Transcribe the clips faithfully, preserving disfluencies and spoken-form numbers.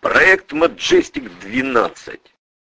Проект Majestic двенадцать.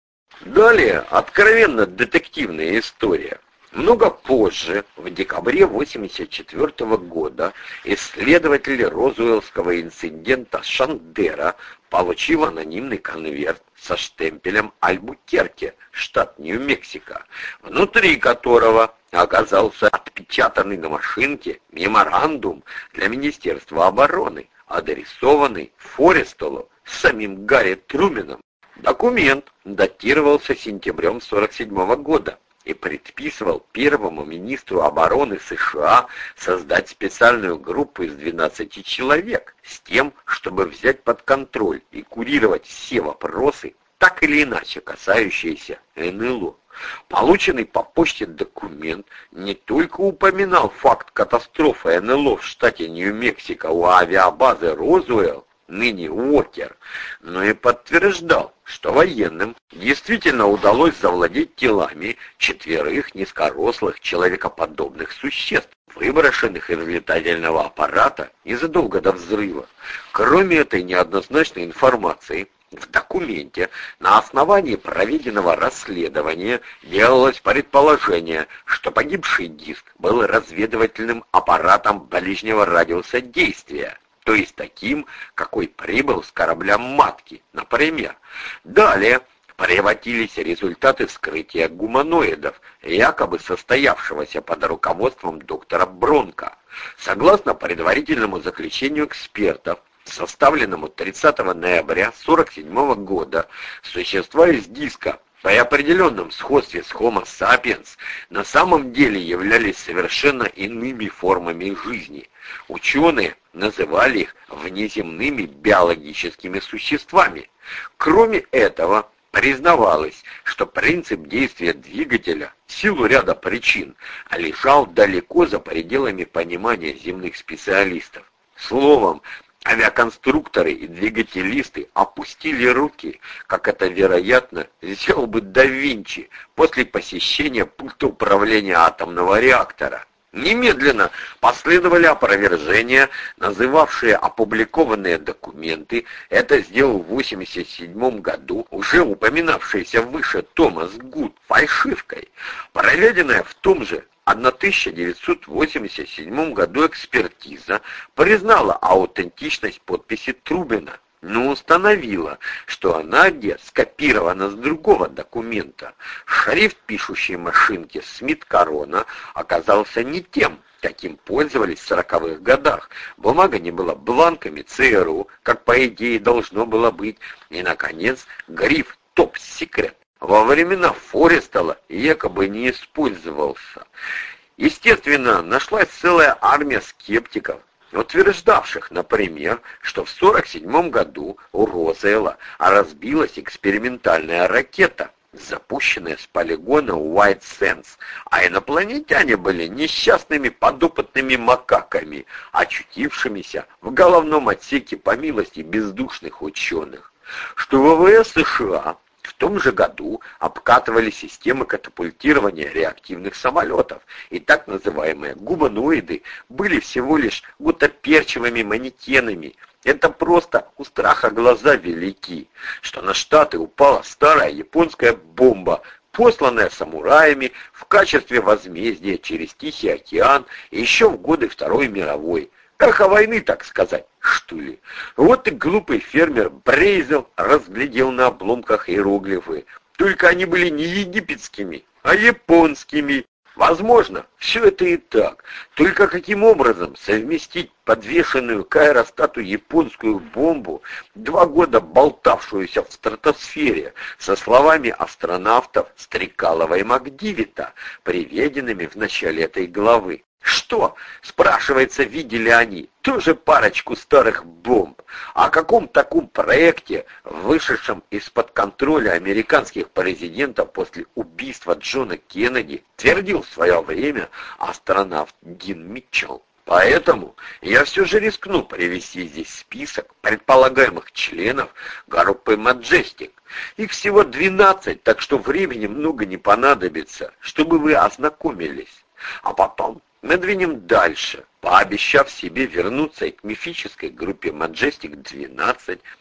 Далее откровенно детективная история. Много позже, в декабре восемьдесят четвёртого года, исследователь розуэллского инцидента Шандера получил анонимный конверт со штемпелем Альбукерке, штат Нью-Мексико, внутри которого оказался отпечатанный на машинке меморандум для Министерства обороны, адресованный Форестеллу с самим Гарри Трумэном. Документ датировался сентябрем сорок седьмого года и предписывал первому министру обороны США создать специальную группу из двенадцати человек с тем, чтобы взять под контроль и курировать все вопросы, так или иначе касающиеся эн эл о. Полученный по почте документ не только упоминал факт катастрофы эн эл о в штате Нью-Мексико у авиабазы Розуэлл, ныне Уокер, но и подтверждал, что военным действительно удалось завладеть телами четверых низкорослых человекоподобных существ, выброшенных из летательного аппарата незадолго до взрыва. Кроме этой неоднозначной информации, в документе на основании проведенного расследования делалось предположение, что погибший диск был разведывательным аппаратом ближнего радиуса действия, то есть таким, какой прибыл с корабля «Матки», например. Далее приводились результаты вскрытия гуманоидов, якобы состоявшегося под руководством доктора Бронко. Согласно предварительному заключению экспертов, составленному тридцатого ноября сорок седьмого года, существа из диска при определенном сходстве с Homo sapiens на самом деле являлись совершенно иными формами жизни. Ученые называли их внеземными биологическими существами. Кроме этого, признавалось, что принцип действия двигателя в силу ряда причин лежал далеко за пределами понимания земных специалистов. Словом, авиаконструкторы и двигателисты опустили руки, как это, вероятно, сделал бы да Винчи после посещения пульта управления атомного реактора. Немедленно последовали опровержения, называвшие опубликованные документы. Это сделал в восемьдесят седьмом году уже упоминавшийся выше Томас Гуд фальшивкой. Проведенная в том же тысяча девятьсот восемьдесят седьмом году экспертиза признала аутентичность подписи Трумэна, но установила, что она где скопирована с другого документа. Шрифт пишущей машинки Смит Корона оказался не тем, каким пользовались в сороковых годах. Бумага не была бланками ЦРУ, как по идее должно было быть. И, наконец, гриф «Топ Секрет» во времена Форестелла якобы не использовался. Естественно, нашлась целая армия скептиков, утверждавших, например, что в сорок седьмом году у Розуэлла разбилась экспериментальная ракета, запущенная с полигона Уайт Сэндс, а инопланетяне были несчастными подопытными макаками, очутившимися в головном отсеке по милости бездушных ученых, что ВВС США в том же году обкатывали системы катапультирования реактивных самолетов, и так называемые гуманоиды были всего лишь гутоперчивыми манекенами. Это просто у страха глаза велики, что на Штаты упала старая японская бомба, посланная самураями в качестве возмездия через Тихий океан еще в годы Второй мировой. Эхо войны, так сказать, что ли. Вот и глупый фермер Брейзел разглядел на обломках иероглифы. Только они были не египетскими, а японскими. Возможно, все это и так. Только каким образом совместить подвешенную к аэростату японскую бомбу, два года болтавшуюся в стратосфере, со словами астронавтов Стрекалова и Макдивита, приведенными в начале этой главы? Что, спрашивается, видели они? Тоже парочку старых бомб. О каком таком проекте, вышедшем из-под контроля американских президентов после убийства Джона Кеннеди, твердил в свое время астронавт Дин Митчелл? Поэтому я все же рискну привести здесь список предполагаемых членов группы Majestic. Их всего двенадцать, так что времени много не понадобится, чтобы вы ознакомились. А потом мы двинем дальше, пообещав себе вернуться и к мифической группе Majestic двенадцать,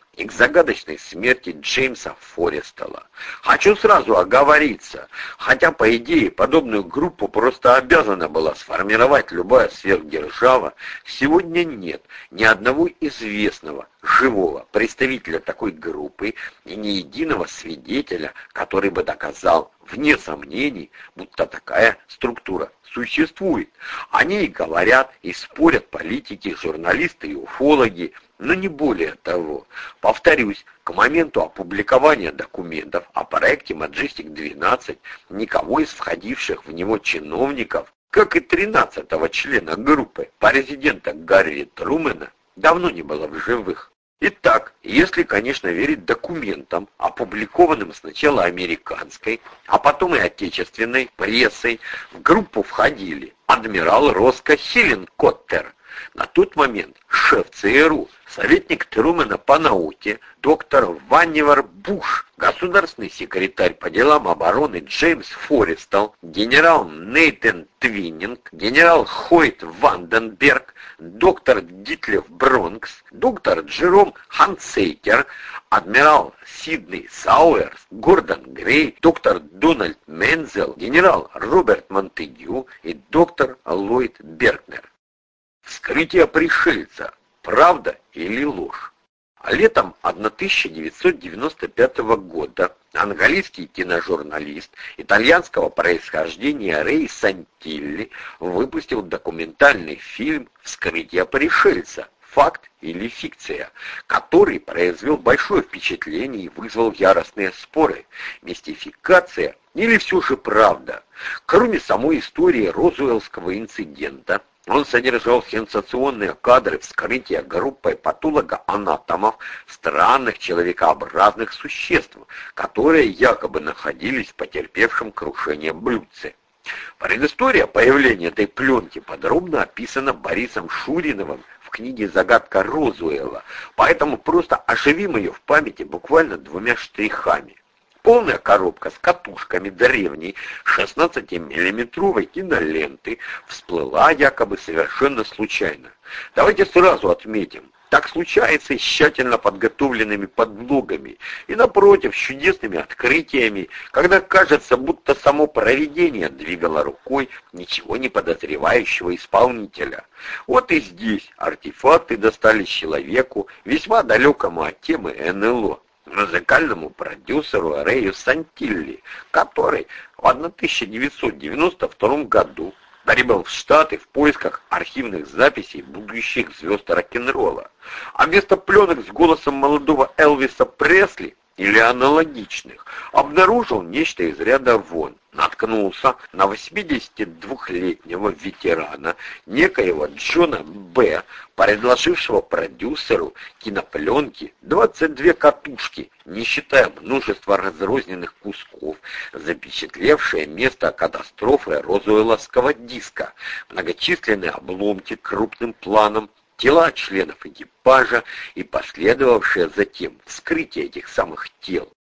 и к загадочной смерти Джеймса Форестелла. Хочу сразу оговориться, хотя, по идее, подобную группу просто обязана была сформировать любая сверхдержава, сегодня нет ни одного известного, живого представителя такой группы и ни единого свидетеля, который бы доказал, вне сомнений, будто такая структура существует. О ней говорят и спорят политики, журналисты и уфологи, но не более того. Повторюсь, к моменту опубликования документов о проекте Маджестик двенадцать никого из входивших в него чиновников, как и тринадцатого члена группы, президента Гарри Трумэна, давно не было в живых. Итак, если, конечно, верить документам, опубликованным сначала американской, а потом и отечественной прессой, в группу входили адмирал Роско Хилленкоттер, на тот момент шеф ЦРУ, советник Трумэна по науке, доктор Ваннивер Буш, государственный секретарь по делам обороны Джеймс Форестелл, генерал Нейтан Твиннинг, генерал Хойт Ванденберг, доктор Дитлев Бронкс, доктор Джером Хансейкер, адмирал Сидней Сауэрс, Гордон Грей, доктор Дональд Мензел, генерал Роберт Монтегю и доктор Ллойд Беркнер. Вскрытие пришельца. Правда или ложь? Летом тысяча девятьсот девяносто пятого года английский киножурналист итальянского происхождения Рэй Сантилли выпустил документальный фильм «Вскрытие пришельца. Факт или фикция», который произвел большое впечатление и вызвал яростные споры. Мистификация или все же правда? Кроме самой истории Розуэллского инцидента, он содержал сенсационные кадры вскрытия группой патологоанатомов странных человекообразных существ, которые якобы находились в потерпевшем крушение блюдце. Предыстория появления этой пленки подробно описана Борисом Шуриновым в книге «Загадка Розуэлла», поэтому просто оживим ее в памяти буквально двумя штрихами. Полная коробка с катушками древней шестнадцатимиллиметровой киноленты всплыла якобы совершенно случайно. Давайте сразу отметим, так случается и с тщательно подготовленными подлогами, и напротив, с чудесными открытиями, когда кажется, будто само провидение двигало рукой ничего не подозревающего исполнителя. Вот и здесь артефакты достались человеку, весьма далекому от темы эн эл о. Музыкальному продюсеру Рэю Сантилли, который в тысяча девятьсот девяносто втором году прибыл в Штаты в поисках архивных записей будущих звезд рок-н-ролла, а вместо пленок с голосом молодого Элвиса Пресли или аналогичных обнаружил нечто из ряда вон. Наткнулся на восьмидесятидвухлетнего ветерана, некоего Джона Б., предложившего продюсеру кинопленки двадцать две катушки, не считая множества разрозненных кусков, запечатлевшие место катастрофы розуэлловского диска, многочисленные обломки крупным планом, тела членов экипажа и последовавшее затем вскрытие этих самых тел.